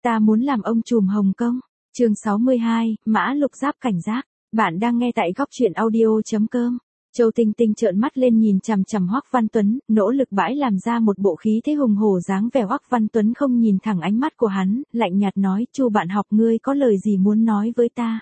Ta muốn làm ông trùm Hồng Kông. Chương 62, Mã Lục Giáp cảnh giác. Bạn đang nghe tại góc truyện audio.com. Châu Tinh Tinh trợn mắt lên nhìn chằm chằm Hoắc Văn Tuấn, nỗ lực bãi làm ra một bộ khí thế hùng hổ dáng vẻ. Hoắc Văn Tuấn không nhìn thẳng ánh mắt của hắn, lạnh nhạt nói: "Chu bạn học, ngươi có lời gì muốn nói với ta?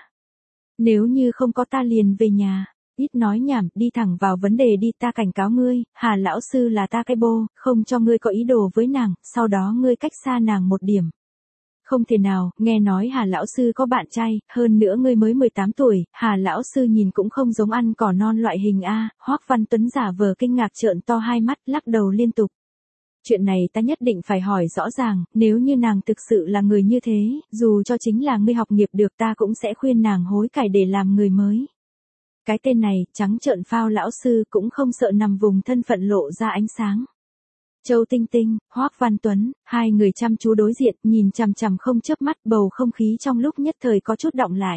Nếu như không có ta liền về nhà." Ít nói nhảm, đi thẳng vào vấn đề đi. Ta cảnh cáo ngươi, Hà lão sư là ta cái bô, không cho ngươi có ý đồ với nàng, sau đó ngươi cách xa nàng một điểm. Không thể nào, nghe nói Hà lão sư có bạn trai, hơn nữa ngươi mới 18 tuổi, Hà lão sư nhìn cũng không giống ăn cỏ non loại hình a. Hoắc Văn Tuấn giả vờ kinh ngạc trợn to hai mắt, lắc đầu liên tục. Chuyện này ta nhất định phải hỏi rõ ràng, nếu như nàng thực sự là người như thế, dù cho chính là ngươi học nghiệp được ta cũng sẽ khuyên nàng hối cải để làm người mới. Cái tên này, trắng trợn phao lão sư cũng không sợ nằm vùng thân phận lộ ra ánh sáng. Châu Tinh Tinh, Hoắc Văn Tuấn, hai người chăm chú đối diện, nhìn chằm chằm không chớp mắt, bầu không khí trong lúc nhất thời có chút đọng lại.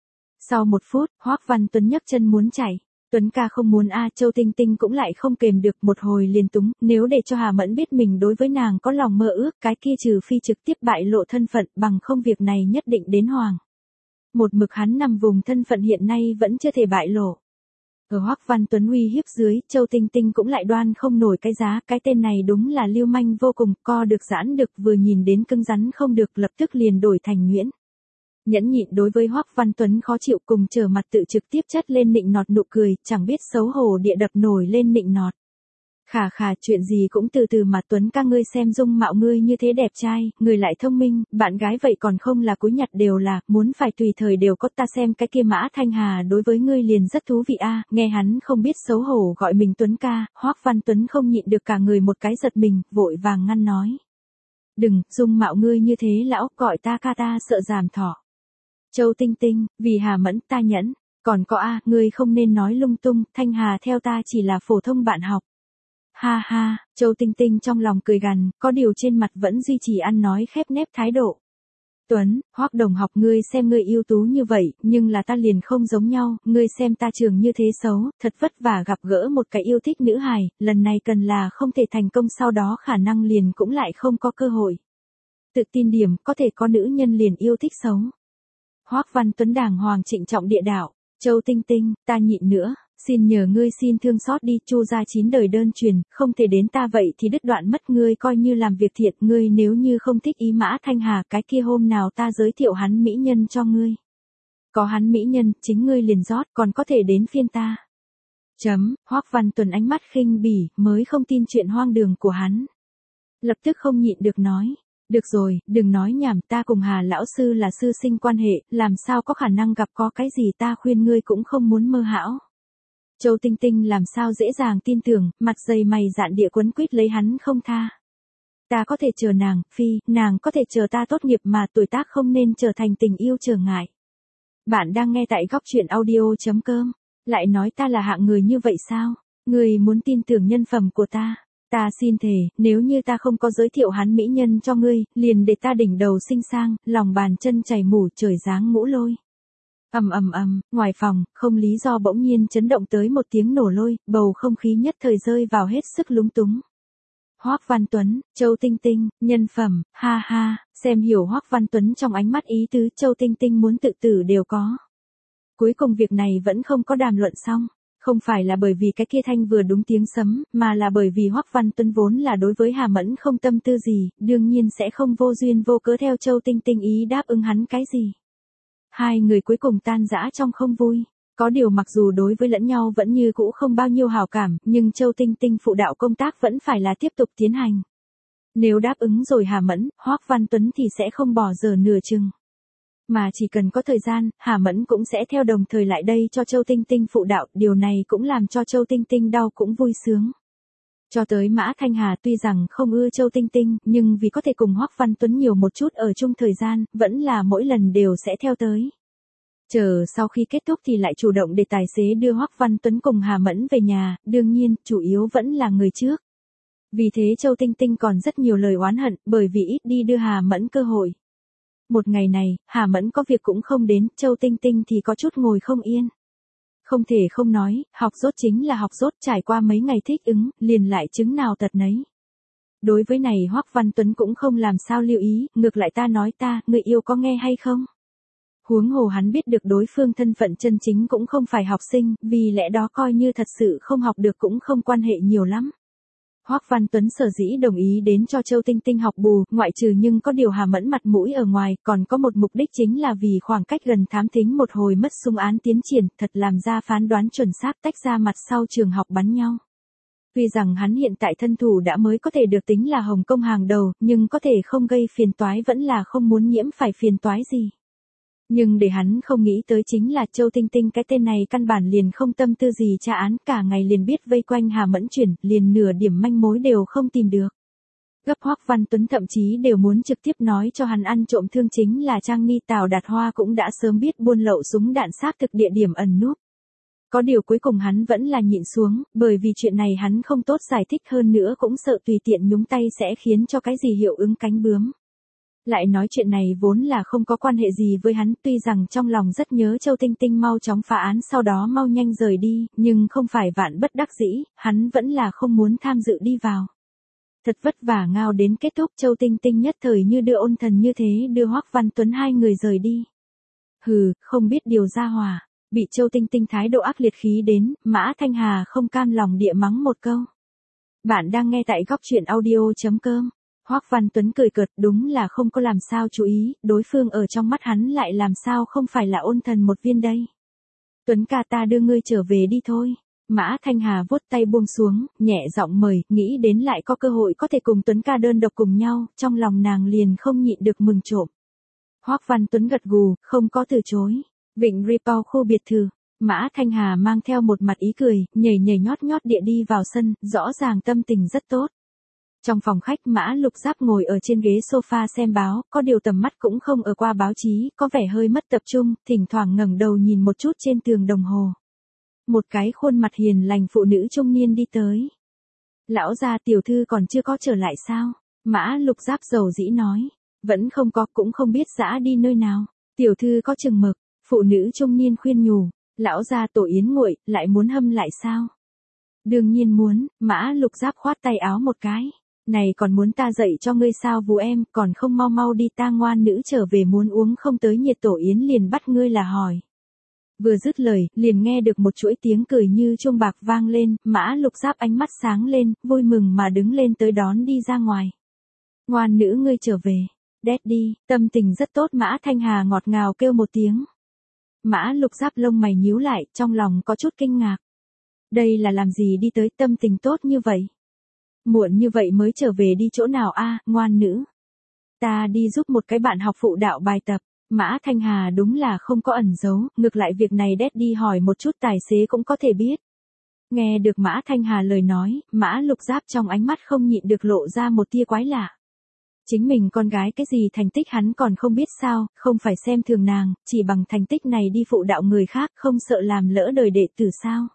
Sau một phút, Hoắc Văn Tuấn nhấc chân muốn chạy. Tuấn ca không muốn a. Châu Tinh Tinh cũng lại không kềm được, một hồi liền túng, nếu để cho Hà Mẫn biết mình đối với nàng có lòng mơ ước, cái kia trừ phi trực tiếp bại lộ thân phận, bằng không việc này nhất định đến hoàng. Một mực hắn nằm vùng thân phận hiện nay vẫn chưa thể bại lộ. Ở Hoắc Văn Tuấn uy hiếp dưới, Châu Tinh Tinh cũng lại đoan không nổi cái giá, cái tên này đúng là lưu manh vô cùng, co được giãn được, vừa nhìn đến cứng rắn không được, lập tức liền đổi thành nhuyễn. Nhẫn nhịn đối với Hoắc Văn Tuấn khó chịu, cùng trở mặt tự trực tiếp chất lên nịnh nọt nụ cười, chẳng biết xấu hổ địa đập nổi lên nịnh nọt. Khà khà, chuyện gì cũng từ từ mà Tuấn ca, ngươi xem dung mạo ngươi như thế đẹp trai, người lại thông minh, bạn gái vậy còn không là cúi nhặt đều là, muốn phải tùy thời đều có. Ta xem cái kia Mã Thanh Hà đối với ngươi liền rất thú vị a. Nghe hắn không biết xấu hổ gọi mình Tuấn ca, Hoắc Văn Tuấn không nhịn được cả người một cái giật mình, vội vàng ngăn nói. Đừng, dung mạo ngươi như thế lão, gọi ta ca, ta sợ giảm thọ. Châu Tinh Tinh, vì Hà Mẫn ta nhẫn, còn có a, ngươi không nên nói lung tung, Thanh Hà theo ta chỉ là phổ thông bạn học. Ha ha, Châu Tinh Tinh trong lòng cười gằn, có điều trên mặt vẫn duy trì ăn nói khép nép thái độ. Tuấn, Hoắc đồng học, ngươi xem ngươi ưu tú như vậy, nhưng là ta liền không giống nhau, ngươi xem ta trường như thế xấu, thật vất vả gặp gỡ một cái yêu thích nữ hài, lần này cần là không thể thành công, sau đó khả năng liền cũng lại không có cơ hội. Tự tin điểm, có thể có nữ nhân liền yêu thích xấu. Hoắc Văn Tuấn đàng hoàng trịnh trọng địa đạo. Châu Tinh Tinh, ta nhịn nữa, xin nhờ ngươi xin thương xót đi, Chu gia 9 đời đơn truyền, không thể đến ta vậy thì đứt đoạn mất, ngươi coi như làm việc thiện, ngươi nếu như không thích ý Mã Thanh Hà, cái kia hôm nào ta giới thiệu hắn mỹ nhân cho ngươi. Có hắn mỹ nhân, chính ngươi liền rót, còn có thể đến phiên ta. Hoắc Văn Tuấn ánh mắt khinh bỉ, mới không tin chuyện hoang đường của hắn. Lập tức không nhịn được nói. Được rồi, đừng nói nhảm, ta cùng Hà lão sư là sư sinh quan hệ, làm sao có khả năng gặp, có cái gì ta khuyên ngươi cũng không muốn mơ hão. Châu Tinh Tinh làm sao dễ dàng tin tưởng, mặt dày mày dạn địa quấn quýt lấy hắn không tha. Ta có thể chờ nàng, phi, nàng có thể chờ ta tốt nghiệp mà, tuổi tác không nên trở thành tình yêu trở ngại. Bạn đang nghe tại góc truyện audio.com, lại nói ta là hạng người như vậy sao? Ngươi muốn tin tưởng nhân phẩm của ta? Ta xin thề, nếu như ta không có giới thiệu hắn mỹ nhân cho ngươi, liền để ta đỉnh đầu sinh sang, lòng bàn chân chảy mủ, trời giáng ngũ lôi. Ngoài phòng, không lý do bỗng nhiên chấn động tới một tiếng nổ lôi, bầu không khí nhất thời rơi vào hết sức lúng túng. Hoắc Văn Tuấn, Châu Tinh Tinh, nhân phẩm, ha ha, xem hiểu Hoắc Văn Tuấn trong ánh mắt ý tứ, Châu Tinh Tinh muốn tự tử đều có. Cuối cùng việc này vẫn không có đàm luận xong. Không phải là bởi vì cái kia thanh vừa đúng tiếng sấm, mà là bởi vì Hoắc Văn Tuấn vốn là đối với Hà Mẫn không tâm tư gì, đương nhiên sẽ không vô duyên vô cớ theo Châu Tinh Tinh ý đáp ứng hắn cái gì. Hai người cuối cùng tan rã trong không vui. Có điều mặc dù đối với lẫn nhau vẫn như cũ không bao nhiêu hào cảm, nhưng Châu Tinh Tinh phụ đạo công tác vẫn phải là tiếp tục tiến hành. Nếu đáp ứng rồi Hà Mẫn, Hoắc Văn Tuấn thì sẽ không bỏ giờ nửa chừng. Mà chỉ cần có thời gian, Hà Mẫn cũng sẽ theo đồng thời lại đây cho Châu Tinh Tinh phụ đạo, điều này cũng làm cho Châu Tinh Tinh đau cũng vui sướng. Cho tới Mã Thanh Hà tuy rằng không ưa Châu Tinh Tinh, nhưng vì có thể cùng Hoắc Văn Tuấn nhiều một chút ở chung thời gian, vẫn là mỗi lần đều sẽ theo tới. Chờ sau khi kết thúc thì lại chủ động để tài xế đưa Hoắc Văn Tuấn cùng Hà Mẫn về nhà, đương nhiên, chủ yếu vẫn là người trước. Vì thế Châu Tinh Tinh còn rất nhiều lời oán hận, bởi vì ít đi đưa Hà Mẫn cơ hội. Một ngày này, Hà Mẫn có việc cũng không đến, Châu Tinh Tinh thì có chút ngồi không yên. Không thể không nói, học dốt chính là học dốt, trải qua mấy ngày thích ứng, liền lại chứng nào tật nấy. Đối với này Hoắc Văn Tuấn cũng không làm sao lưu ý, ngược lại ta nói ta, người yêu có nghe hay không? Huống hồ hắn biết được đối phương thân phận chân chính cũng không phải học sinh, vì lẽ đó coi như thật sự không học được cũng không quan hệ nhiều lắm. Hoắc Văn Tuấn sở dĩ đồng ý đến cho Châu Tinh Tinh học bù, ngoại trừ nhưng có điều Hà Mẫn mặt mũi ở ngoài, còn có một mục đích chính là vì khoảng cách gần thám thính một hồi mất sung án tiến triển, thật làm ra phán đoán chuẩn xác tách ra mặt sau trường học bắn nhau. Tuy rằng hắn hiện tại thân thủ đã mới có thể được tính là Hồng Kông hàng đầu, nhưng có thể không gây phiền toái vẫn là không muốn nhiễm phải phiền toái gì. Nhưng để hắn không nghĩ tới chính là Châu Tinh Tinh cái tên này căn bản liền không tâm tư gì tra án, cả ngày liền biết vây quanh Hà Mẫn chuyển, liền nửa điểm manh mối đều không tìm được. Gấp Hoắc Văn Tuấn thậm chí đều muốn trực tiếp nói cho hắn ăn trộm thương chính là Trang Ni Tào Đạt Hoa cũng đã sớm biết buôn lậu súng đạn xác thực địa điểm ẩn núp. Có điều cuối cùng hắn vẫn là nhịn xuống, bởi vì chuyện này hắn không tốt giải thích hơn nữa cũng sợ tùy tiện nhúng tay sẽ khiến cho cái gì hiệu ứng cánh bướm. Lại nói chuyện này vốn là không có quan hệ gì với hắn, tuy rằng trong lòng rất nhớ Châu Tinh Tinh mau chóng phá án sau đó mau nhanh rời đi, nhưng không phải vạn bất đắc dĩ, hắn vẫn là không muốn tham dự đi vào. Thật vất vả ngao đến kết thúc, Châu Tinh Tinh nhất thời như đưa ôn thần như thế đưa Hoắc Văn Tuấn hai người rời đi. Hừ, không biết điều ra hòa, bị Châu Tinh Tinh thái độ ác liệt khí đến, Mã Thanh Hà không cam lòng địa mắng một câu. Bạn đang nghe tại góc truyện audio.com. Hoắc Văn Tuấn cười cợt, đúng là không có làm sao chú ý, đối phương ở trong mắt hắn lại làm sao không phải là ôn thần một viên đây. Tuấn ca ta đưa ngươi trở về đi thôi. Mã Thanh Hà vuốt tay buông xuống, nhẹ giọng mời, nghĩ đến lại có cơ hội có thể cùng Tuấn ca đơn độc cùng nhau, trong lòng nàng liền không nhịn được mừng trộm. Hoắc Văn Tuấn gật gù, không có từ chối. Vịnh Ripau khu biệt thự, Mã Thanh Hà mang theo một mặt ý cười, nhảy nhảy nhót nhót địa đi vào sân, rõ ràng tâm tình rất tốt. Trong phòng khách Mã Lục Giáp ngồi ở trên ghế sofa xem báo, có điều tầm mắt cũng không ở qua báo chí, có vẻ hơi mất tập trung, thỉnh thoảng ngẩng đầu nhìn một chút trên tường đồng hồ. Một cái khuôn mặt hiền lành phụ nữ trung niên đi tới. Lão gia tiểu thư còn chưa có trở lại sao? Mã Lục Giáp dầu dĩ nói. Vẫn không có, cũng không biết dã đi nơi nào. Tiểu thư có chừng mực, phụ nữ trung niên khuyên nhủ. Lão gia tổ yến nguội, lại muốn hâm lại sao? Đương nhiên muốn, Mã Lục Giáp khoát tay áo một cái. Này còn muốn ta dạy cho ngươi sao vú em, còn không mau mau đi, ta ngoan nữ trở về muốn uống không tới nhiệt tổ yến liền bắt ngươi là hỏi. Vừa dứt lời, liền nghe được một chuỗi tiếng cười như chuông bạc vang lên, Mã Lục Giáp ánh mắt sáng lên, vui mừng mà đứng lên tới đón đi ra ngoài. Ngoan nữ ngươi trở về. Daddy, tâm tình rất tốt, Mã Thanh Hà ngọt ngào kêu một tiếng. Mã Lục Giáp lông mày nhíu lại, trong lòng có chút kinh ngạc. Đây là làm gì đi tới tâm tình tốt như vậy? Muộn như vậy mới trở về đi chỗ nào a, ngoan nữ? Ta đi giúp một cái bạn học phụ đạo bài tập. Mã Thanh Hà đúng là không có ẩn giấu, ngược lại việc này Daddy hỏi một chút tài xế cũng có thể biết. Nghe được Mã Thanh Hà lời nói, Mã Lục Giáp trong ánh mắt không nhịn được lộ ra một tia quái lạ. Chính mình con gái cái gì thành tích hắn còn không biết sao, không phải xem thường nàng, chỉ bằng thành tích này đi phụ đạo người khác không sợ làm lỡ đời đệ tử sao.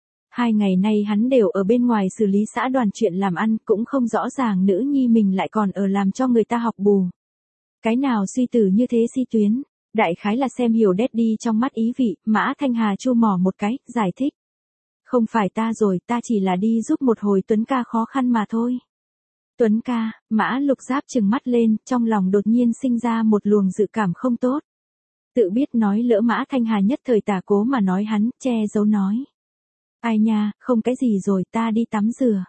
2 ngày nay hắn đều ở bên ngoài xử lý xã đoàn chuyện làm ăn, cũng không rõ ràng nữ nhi mình lại còn ở làm cho người ta học bù. Cái nào suy tử như thế si tuyến, đại khái là xem hiểu Daddy trong mắt ý vị, Mã Thanh Hà chu mỏ một cái, giải thích. Không phải ta rồi, ta chỉ là đi giúp một hồi Tuấn ca khó khăn mà thôi. Tuấn ca, Mã Lục Giáp trừng mắt lên, trong lòng đột nhiên sinh ra một luồng dự cảm không tốt. Tự biết nói lỡ Mã Thanh Hà nhất thời tà cố mà nói hắn, che giấu nói. Ai nha, không cái gì rồi, ta đi tắm rửa.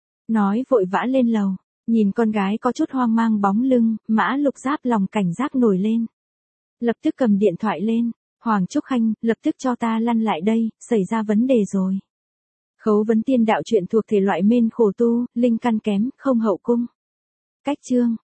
Nói vội vã lên lầu, nhìn con gái có chút hoang mang bóng lưng, Mã Lục Giáp lòng cảnh giác nổi lên. Lập tức cầm điện thoại lên, Hoàng Trúc Khanh, lập tức cho ta lăn lại đây, xảy ra vấn đề rồi. Khấu vấn tiên đạo truyện thuộc thể loại mên khổ tu, linh căn kém, không hậu cung. Cách chương.